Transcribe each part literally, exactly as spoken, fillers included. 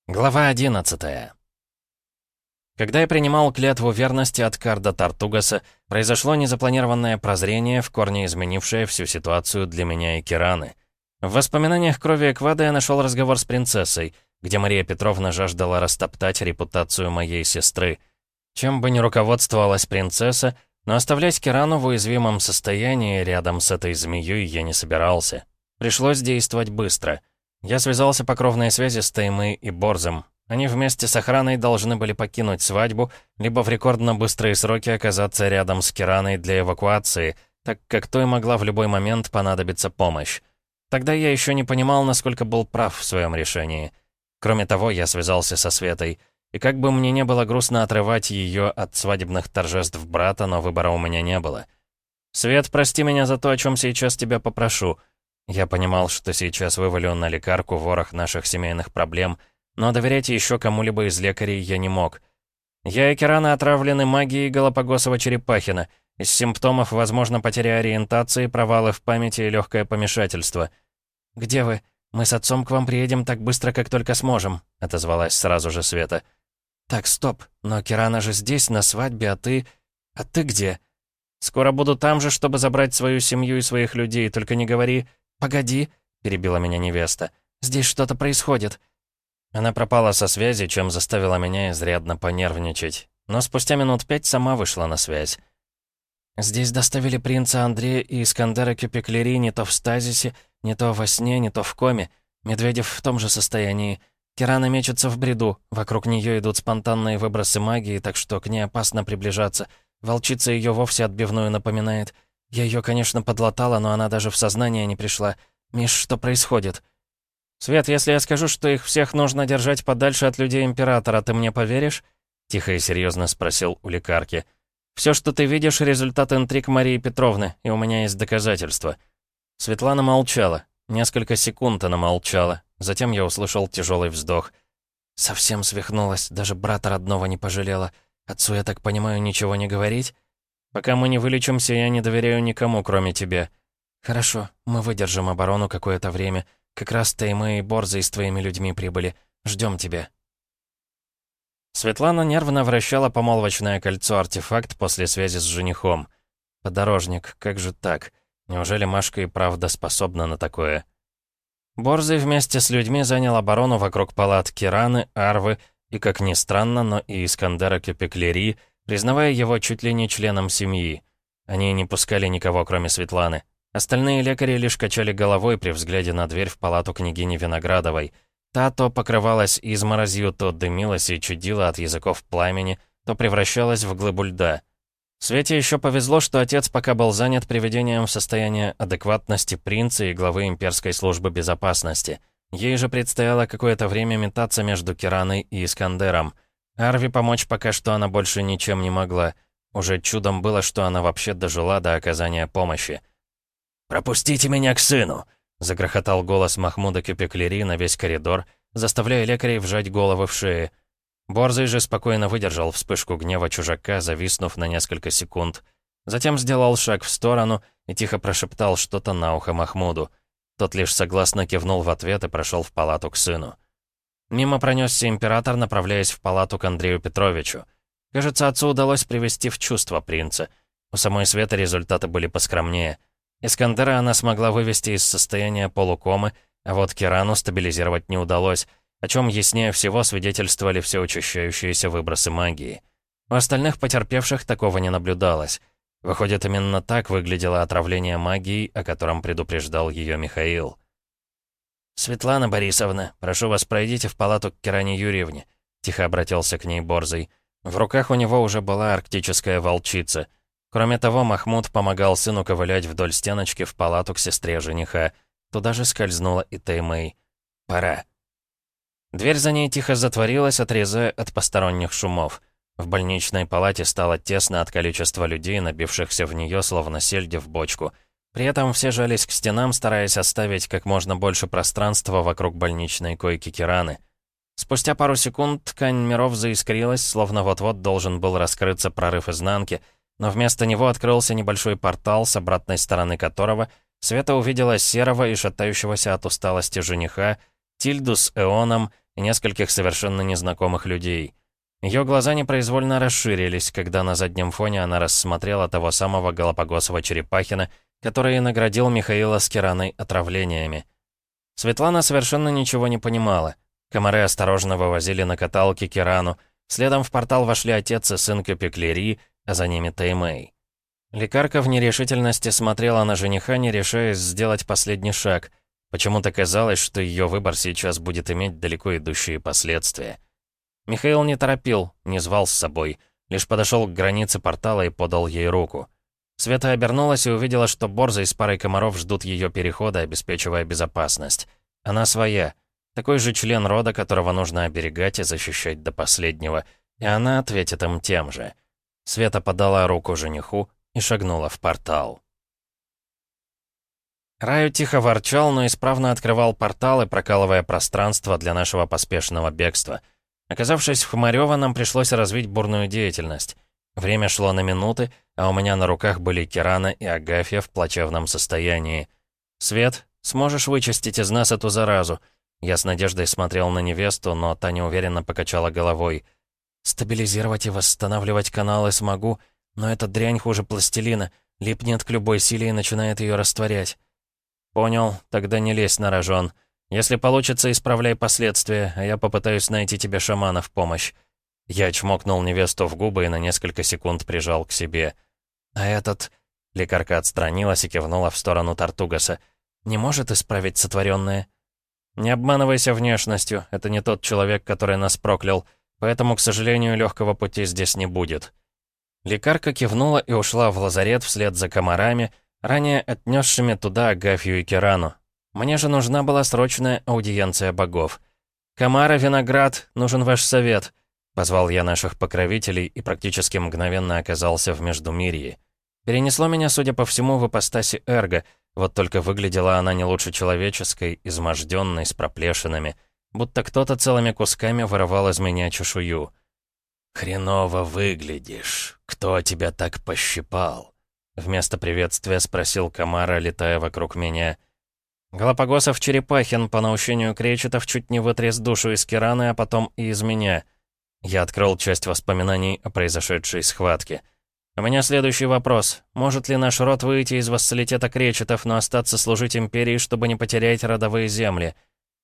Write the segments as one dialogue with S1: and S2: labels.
S1: Глава одиннадцатая. Когда я принимал клятву верности от Карда Тартугаса, произошло незапланированное прозрение, в корне изменившее всю ситуацию для меня и Кираны. В воспоминаниях крови Эквада я нашел разговор с принцессой, где Мария Петровна жаждала растоптать репутацию моей сестры. Чем бы ни руководствовалась принцесса, но оставлять Кирану в уязвимом состоянии рядом с этой змеей я не собирался. Пришлось действовать быстро. Я связался по кровной связи с Таймы и Борзом. Они вместе с охраной должны были покинуть свадьбу, либо в рекордно быстрые сроки оказаться рядом с Кираной для эвакуации, так как той могла в любой момент понадобиться помощь. Тогда я еще не понимал, насколько был прав в своем решении. Кроме того, я связался со Светой, и как бы мне не было грустно отрывать ее от свадебных торжеств брата, но выбора у меня не было. «Свет, прости меня за то, о чем сейчас тебя попрошу». Я понимал, что сейчас вывалю на лекарку ворох наших семейных проблем, но доверять еще кому-либо из лекарей я не мог. Я и Кирана отравлены магией Галапагосова-Черепахина. Из симптомов возможно потеря ориентации, провалы в памяти и легкое помешательство. «Где вы? Мы с отцом к вам приедем так быстро, как только сможем», — отозвалась сразу же Света. «Так, стоп, но Кирана же здесь, на свадьбе, а ты... А ты где?» «Скоро буду там же, чтобы забрать свою семью и своих людей, только не говори...» «Погоди», — перебила меня невеста, — «здесь что-то происходит». Она пропала со связи, чем заставила меня изрядно понервничать. Но спустя минут пять сама вышла на связь. «Здесь доставили принца Андрея и Искандера Кюпеклери не то в стазисе, не то во сне, не то в коме. Медведев в том же состоянии. Кирана мечется в бреду, вокруг нее идут спонтанные выбросы магии, так что к ней опасно приближаться. Волчица ее вовсе отбивную напоминает. Я ее, конечно, подлатала, но она даже в сознание не пришла. Миш, что происходит?» «Свет, если я скажу, что их всех нужно держать подальше от людей Императора, ты мне поверишь?» Тихо и серьезно спросил у лекарки. «Все, что ты видишь, результат интриг Марии Петровны, и у меня есть доказательства». Светлана молчала. Несколько секунд она молчала. Затем я услышал тяжелый вздох. «Совсем свихнулась, даже брата родного не пожалела. Отцу, я так понимаю, ничего не говорить?» «Пока мы не вылечимся, я не доверяю никому, кроме тебя». «Хорошо, мы выдержим оборону какое-то время. Как раз-то и мы, и Борзы, с твоими людьми прибыли. Ждем тебя». Светлана нервно вращала помолвочное кольцо-артефакт после связи с женихом. «Подорожник, как же так? Неужели Машка и правда способна на такое?» Борзый вместе с людьми занял оборону вокруг палат Кираны, Арвы и, как ни странно, но и Искандера Кюпеклери, признавая его чуть ли не членом семьи. Они не пускали никого, кроме Светланы. Остальные лекари лишь качали головой при взгляде на дверь в палату княгини Виноградовой. Та то покрывалась изморозью, то дымилась и чудила от языков пламени, то превращалась в глыбу льда. Свете еще повезло, что отец пока был занят приведением в состояние адекватности принца и главы имперской службы безопасности. Ей же предстояло какое-то время метаться между Кираной и Искандером. Арви помочь пока что она больше ничем не могла. Уже чудом было, что она вообще дожила до оказания помощи. «Пропустите меня к сыну!» — загрохотал голос Махмуда Кюпеклери на весь коридор, заставляя лекарей вжать головы в шеи. Борзый же спокойно выдержал вспышку гнева чужака, зависнув на несколько секунд. Затем сделал шаг в сторону и тихо прошептал что-то на ухо Махмуду. Тот лишь согласно кивнул в ответ и прошел в палату к сыну. Мимо пронесся император, направляясь в палату к Андрею Петровичу. Кажется, отцу удалось привести в чувство принца. У самой Светы результаты были поскромнее. Искандера она смогла вывести из состояния полукомы, а вот Кирану стабилизировать не удалось, о чем яснее всего свидетельствовали все учащающиеся выбросы магии. У остальных потерпевших такого не наблюдалось. Выходит, именно так выглядело отравление магией, о котором предупреждал ее Михаил. «Светлана Борисовна, прошу вас, пройдите в палату к Киране Юрьевне», — тихо обратился к ней Борзый. В руках у него уже была арктическая волчица. Кроме того, Махмуд помогал сыну ковылять вдоль стеночки в палату к сестре жениха. Туда же скользнула и Таймэй. «Пора». Дверь за ней тихо затворилась, отрезая от посторонних шумов. В больничной палате стало тесно от количества людей, набившихся в нее, словно сельди в бочку. При этом все жались к стенам, стараясь оставить как можно больше пространства вокруг больничной койки Кираны. Спустя пару секунд ткань миров заискрилась, словно вот-вот должен был раскрыться прорыв изнанки, но вместо него открылся небольшой портал, с обратной стороны которого Света увидела серого и шатающегося от усталости жениха, Тильду с Эоном и нескольких совершенно незнакомых людей. Ее глаза непроизвольно расширились, когда на заднем фоне она рассмотрела того самого Галапагосова черепахина, который и наградил Михаила с Кираной отравлениями. Светлана совершенно ничего не понимала. Комары осторожно вывозили на каталке Кирану, следом в портал вошли отец и сын Капеклери, а за ними Таймэй. Лекарка в нерешительности смотрела на жениха, не решаясь сделать последний шаг. Почему-то казалось, что ее выбор сейчас будет иметь далеко идущие последствия. Михаил не торопил, не звал с собой, лишь подошел к границе портала и подал ей руку. Света обернулась и увидела, что Борзый с парой комаров ждут ее перехода, обеспечивая безопасность. Она своя, такой же член рода, которого нужно оберегать и защищать до последнего, и она ответит им тем же. Света подала руку жениху и шагнула в портал. Раю тихо ворчал, но исправно открывал портал и прокалывая пространство для нашего поспешного бегства. Оказавшись в Хмарёво, нам пришлось развить бурную деятельность. Время шло на минуты, а у меня на руках были Кирана и Агафья в плачевном состоянии. «Свет, сможешь вычистить из нас эту заразу?» Я с надеждой смотрел на невесту, но та неуверенно покачала головой. «Стабилизировать и восстанавливать каналы смогу, но эта дрянь хуже пластилина, липнет к любой силе и начинает ее растворять». «Понял, тогда не лезь на рожон. Если получится, исправляй последствия, а я попытаюсь найти тебе шамана в помощь». Я чмокнул невесту в губы и на несколько секунд прижал к себе. «А этот...» — лекарка отстранилась и кивнула в сторону Тартугаса. «Не может исправить сотворенное?» «Не обманывайся внешностью, это не тот человек, который нас проклял, поэтому, к сожалению, легкого пути здесь не будет». Лекарка кивнула и ушла в лазарет вслед за комарами, ранее отнесшими туда Агафью и Кирану. Мне же нужна была срочная аудиенция богов. «Комара, Виноград, нужен ваш совет», — позвал я наших покровителей и практически мгновенно оказался в Междумирье. Перенесло меня, судя по всему, в ипостаси Эрго, вот только выглядела она не лучше человеческой, изможденной, с проплешинами, будто кто-то целыми кусками вырывал из меня чешую. «Хреново выглядишь. Кто тебя так пощипал?» Вместо приветствия спросил Комара, летая вокруг меня. Галапагосов Черепахин по наущению кречетов чуть не вытряс душу из Кираны, а потом и из меня. Я открыл часть воспоминаний о произошедшей схватке. У меня следующий вопрос. Может ли наш род выйти из вассалитета кречетов, но остаться служить империи, чтобы не потерять родовые земли?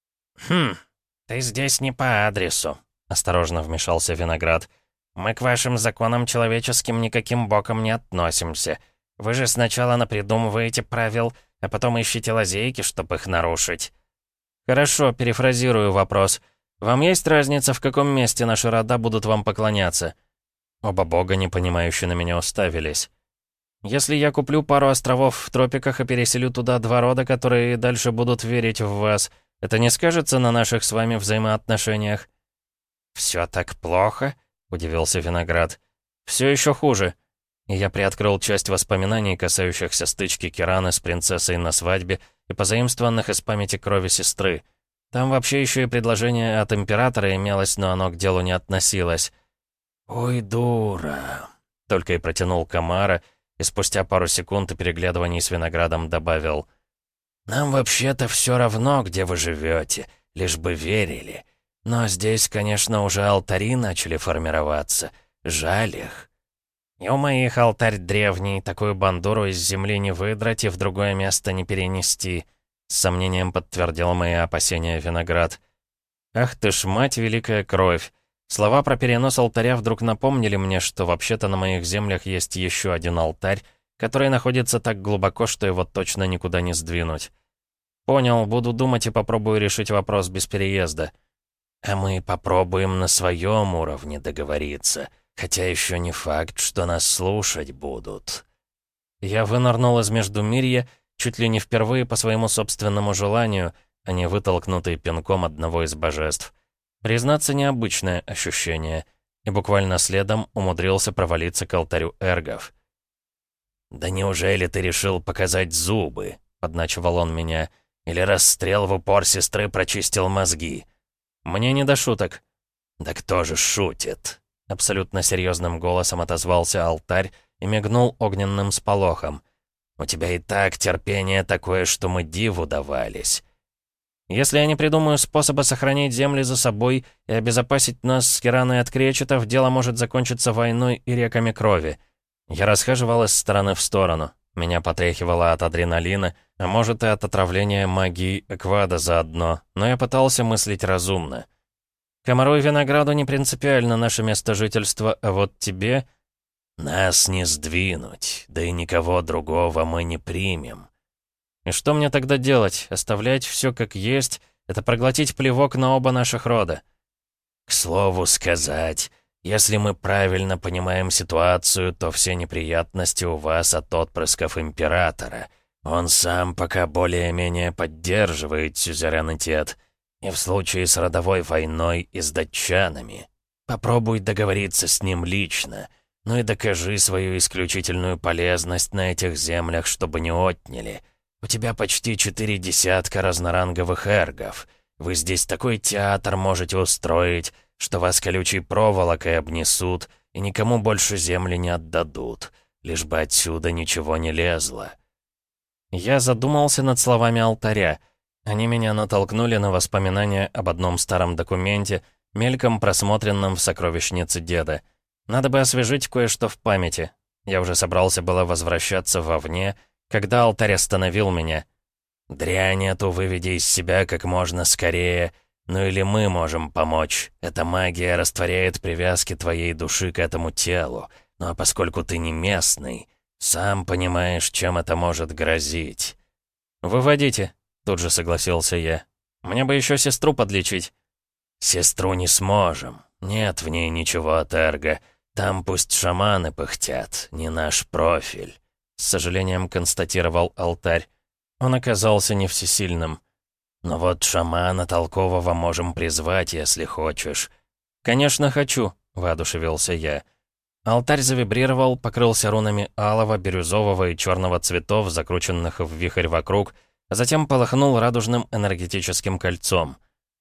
S1: «Хм, ты здесь не по адресу», — осторожно вмешался Виноград. «Мы к вашим законам человеческим никаким боком не относимся. Вы же сначала напридумываете правил, а потом ищете лазейки, чтобы их нарушить». «Хорошо, перефразирую вопрос. Вам есть разница, в каком месте наши рода будут вам поклоняться?» Оба бога непонимающе на меня уставились. «Если я куплю пару островов в тропиках и переселю туда два рода, которые дальше будут верить в вас, это не скажется на наших с вами взаимоотношениях?» «Все так плохо?» — удивился Виноград. «Все еще хуже». И я приоткрыл часть воспоминаний, касающихся стычки Кираны с принцессой на свадьбе и позаимствованных из памяти крови сестры. Там вообще еще и предложение от императора имелось, но оно к делу не относилось. «Ой, дура!» — только и протянул Комара, и спустя пару секунд и переглядываний с Виноградом добавил. «Нам вообще-то все равно, где вы живете, лишь бы верили. Но здесь, конечно, уже алтари начали формироваться. Жаль их». «И у моих алтарь древний, такую бандуру из земли не выдрать и в другое место не перенести», — с сомнением подтвердил мои опасения Виноград. «Ах ты ж, мать, великая кровь! Слова про перенос алтаря вдруг напомнили мне, что вообще-то на моих землях есть еще один алтарь, который находится так глубоко, что его точно никуда не сдвинуть. Понял, буду думать и попробую решить вопрос без переезда». «А мы попробуем на своем уровне договориться, хотя еще не факт, что нас слушать будут». Я вынырнул из Междумирья чуть ли не впервые по своему собственному желанию, а не вытолкнутый пинком одного из божеств. Признаться, необычное ощущение, и буквально следом умудрился провалиться к алтарю эргов. «Да неужели ты решил показать зубы?» — подначивал он меня. «Или расстрел в упор сестры прочистил мозги?» «Мне не до шуток». «Да кто же шутит?» — абсолютно серьезным голосом отозвался алтарь и мигнул огненным сполохом. «У тебя и так терпение такое, что мы диву давались». Если я не придумаю способа сохранить земли за собой и обезопасить нас с Кираной от кречетов, дело может закончиться войной и реками крови. Я расхаживал из стороны в сторону. Меня потряхивало от адреналина, а может и от отравления магии Эквада заодно, но я пытался мыслить разумно. Комару и винограду не принципиально наше место жительства, а вот тебе... Нас не сдвинуть, да и никого другого мы не примем. И что мне тогда делать? Оставлять все как есть? Это проглотить плевок на оба наших рода. К слову сказать, если мы правильно понимаем ситуацию, то все неприятности у вас от отпрысков Императора. Он сам пока более-менее поддерживает сюзеренитет. И в случае с родовой войной и с датчанами. Попробуй договориться с ним лично. Ну и докажи свою исключительную полезность на этих землях, чтобы не отняли. У тебя почти четыре десятка разноранговых эргов. Вы здесь такой театр можете устроить, что вас колючей проволокой обнесут и никому больше земли не отдадут, лишь бы отсюда ничего не лезло. Я задумался над словами алтаря. Они меня натолкнули на воспоминания об одном старом документе, мельком просмотренном в сокровищнице деда. Надо бы освежить кое-что в памяти. Я уже собрался было возвращаться вовне, когда алтарь остановил меня. «Дрянь эту выведи из себя как можно скорее. Ну или мы можем помочь. Эта магия растворяет привязки твоей души к этому телу. Ну а поскольку ты не местный, сам понимаешь, чем это может грозить». «Выводите», — тут же согласился я. «Мне бы еще сестру подлечить». «Сестру не сможем. Нет в ней ничего от эрга. Там пусть шаманы пыхтят, не наш профиль», — с сожалением констатировал алтарь. Он оказался не всесильным. «Но вот шамана толкового можем призвать, если хочешь». «Конечно, хочу», — воодушевился я. Алтарь завибрировал, покрылся рунами алого, бирюзового и черного цветов, закрученных в вихрь вокруг, а затем полыхнул радужным энергетическим кольцом.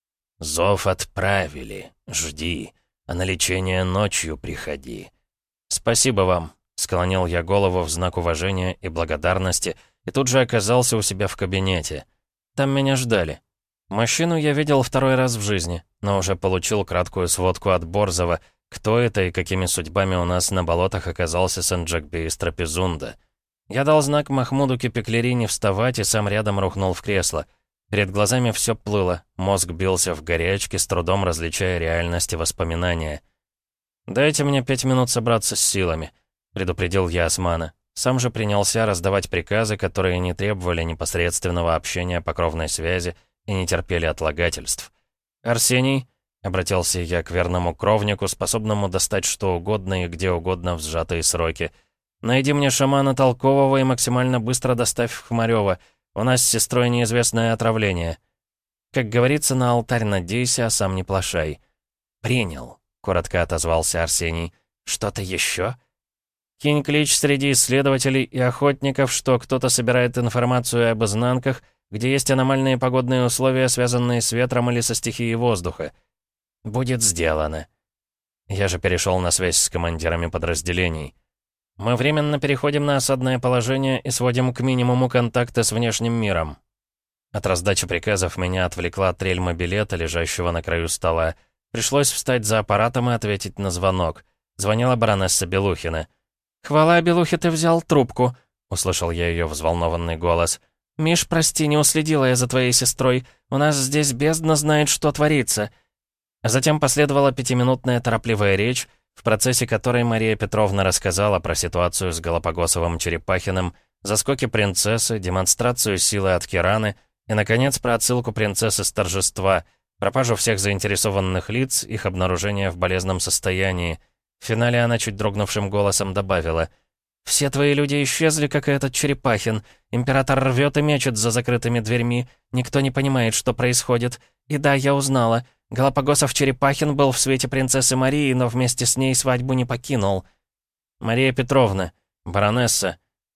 S1: «Зов отправили. Жди. А на лечение ночью приходи». «Спасибо вам», — склонил я голову в знак уважения и благодарности, и тут же оказался у себя в кабинете. Там меня ждали. Мужчину я видел второй раз в жизни, но уже получил краткую сводку от Борзова, кто это и какими судьбами у нас на болотах оказался Сен-Джекби из Трапезунда. Я дал знак Махмуду Кипеклери не вставать и сам рядом рухнул в кресло. Перед глазами все плыло, мозг бился в горячке, с трудом различая реальность и воспоминания. «Дайте мне пять минут собраться с силами», — предупредил я Османа. Сам же принялся раздавать приказы, которые не требовали непосредственного общения по кровной связи и не терпели отлагательств. «Арсений», — обратился я к верному кровнику, способному достать что угодно и где угодно в сжатые сроки, «найди мне шамана толкового и максимально быстро доставь в Хмарёво. У нас с сестрой неизвестное отравление». Как говорится, на алтарь надейся, а сам не плашай. «Принял», — коротко отозвался Арсений. «Что-то еще?» «Кинь клич среди исследователей и охотников, что кто-то собирает информацию об изнанках, где есть аномальные погодные условия, связанные с ветром или со стихией воздуха». «Будет сделано». Я же перешел на связь с командирами подразделений. «Мы временно переходим на осадное положение и сводим к минимуму контакты с внешним миром». От раздачи приказов меня отвлекла трель мобилета, лежащего на краю стола. Пришлось встать за аппаратом и ответить на звонок. Звонила баронесса Белухина. «Хвала, Белухе, ты взял трубку», — услышал я ее взволнованный голос. «Миш, прости, не уследила я за твоей сестрой. У нас здесь бездна знает, что творится». Затем последовала пятиминутная торопливая речь, в процессе которой Мария Петровна рассказала про ситуацию с Галапагосовым Черепахиным, заскоки принцессы, демонстрацию силы от Кираны и, наконец, про отсылку принцессы с торжества, пропажу всех заинтересованных лиц, их обнаружение в болезненном состоянии. В финале она чуть дрогнувшим голосом добавила: «Все твои люди исчезли, как и этот Черепахин. Император рвет и мечет за закрытыми дверьми. Никто не понимает, что происходит. И да, я узнала. Галапагосов Черепахин был в свете принцессы Марии, но вместе с ней свадьбу не покинул». «Мария Петровна, баронесса».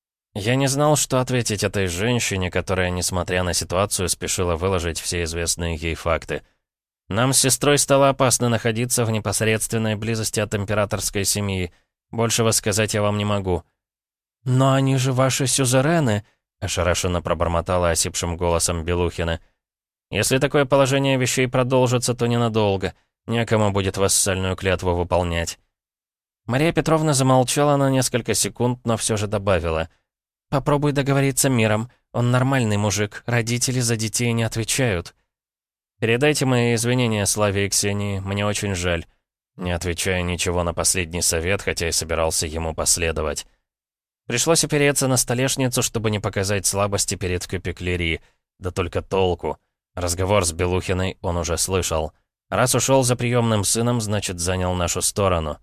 S1: Я не знал, что ответить этой женщине, которая, несмотря на ситуацию, спешила выложить все известные ей факты. «Нам с сестрой стало опасно находиться в непосредственной близости от императорской семьи. Большего сказать я вам не могу». «Но они же ваши сюзерены», — ошарашенно пробормотала осипшим голосом Белухина. Если такое положение вещей продолжится, то ненадолго. Некому будет вассальную клятву выполнять». Мария Петровна замолчала на несколько секунд, но все же добавила. «Попробуй договориться миром. Он нормальный мужик, родители за детей не отвечают». «Передайте мои извинения Славе и Ксении, мне очень жаль». Не отвечая ничего на последний совет, хотя и собирался ему последовать. Пришлось опереться на столешницу, чтобы не показать слабости перед Кюпеклери. Да только толку. Разговор с Белухиной он уже слышал. Раз ушел за приемным сыном, значит, занял нашу сторону.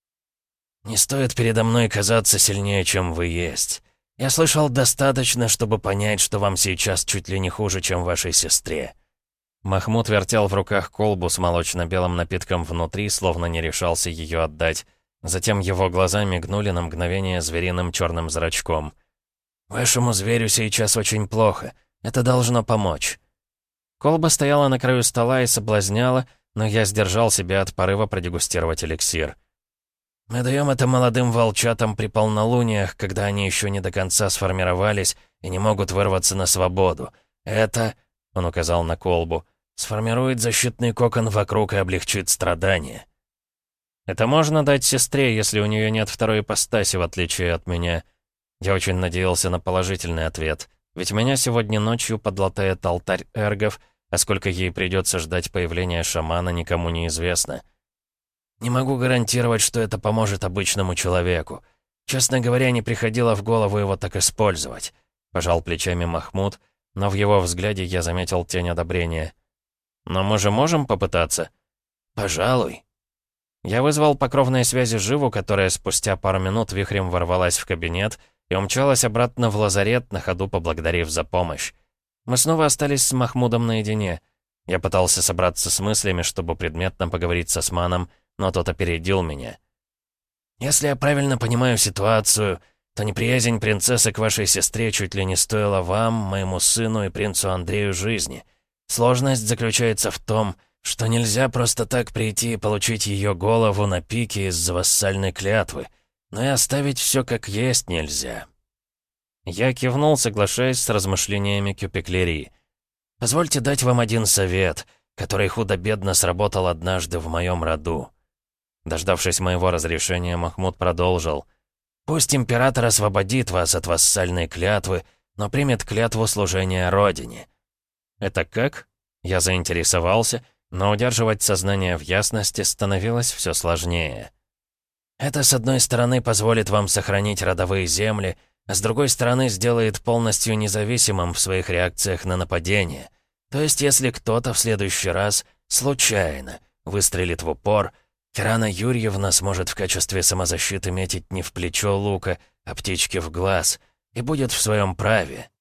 S1: «Не стоит передо мной казаться сильнее, чем вы есть. Я слышал достаточно, чтобы понять, что вам сейчас чуть ли не хуже, чем вашей сестре». Махмуд вертел в руках колбу с молочно-белым напитком внутри, словно не решался ее отдать. Затем его глаза мигнули на мгновение звериным черным зрачком. «Вашему зверю сейчас очень плохо. Это должно помочь». Колба стояла на краю стола и соблазняла, но я сдержал себя от порыва продегустировать эликсир. «Мы даем это молодым волчатам при полнолуниях, когда они еще не до конца сформировались и не могут вырваться на свободу. Это...» — он указал на колбу. «Сформирует защитный кокон вокруг и облегчит страдания». «Это можно дать сестре, если у нее нет второй ипостаси, в отличие от меня». Я очень надеялся на положительный ответ. Ведь меня сегодня ночью подлатает алтарь эргов, а сколько ей придется ждать появления шамана, никому не известно. «Не могу гарантировать, что это поможет обычному человеку. Честно говоря, не приходило в голову его так использовать», — пожал плечами Махмуд, но в его взгляде я заметил тень одобрения. «Но мы же можем попытаться?» «Пожалуй». Я вызвал по кровной связи Живу, которая спустя пару минут вихрем ворвалась в кабинет и умчалась обратно в лазарет, на ходу поблагодарив за помощь. Мы снова остались с Махмудом наедине. Я пытался собраться с мыслями, чтобы предметно поговорить с Османом, но тот опередил меня. «Если я правильно понимаю ситуацию, то неприязнь принцессы к вашей сестре чуть ли не стоила вам, моему сыну и принцу Андрею жизни. Сложность заключается в том, что нельзя просто так прийти и получить ее голову на пике из-за вассальной клятвы, но и оставить все как есть нельзя». Я кивнул, соглашаясь с размышлениями Кюпеклери. «Позвольте дать вам один совет, который худо-бедно сработал однажды в моем роду». Дождавшись моего разрешения, Махмуд продолжил. «Пусть император освободит вас от вассальной клятвы, но примет клятву служения Родине». «Это как?» Я заинтересовался, но удерживать сознание в ясности становилось все сложнее. «Это, с одной стороны, позволит вам сохранить родовые земли, а с другой стороны, сделает полностью независимым в своих реакциях на нападение. То есть, если кто-то в следующий раз случайно выстрелит в упор, Кирана Юрьевна сможет в качестве самозащиты метить не в плечо лука, а птичке в глаз, и будет в своем праве».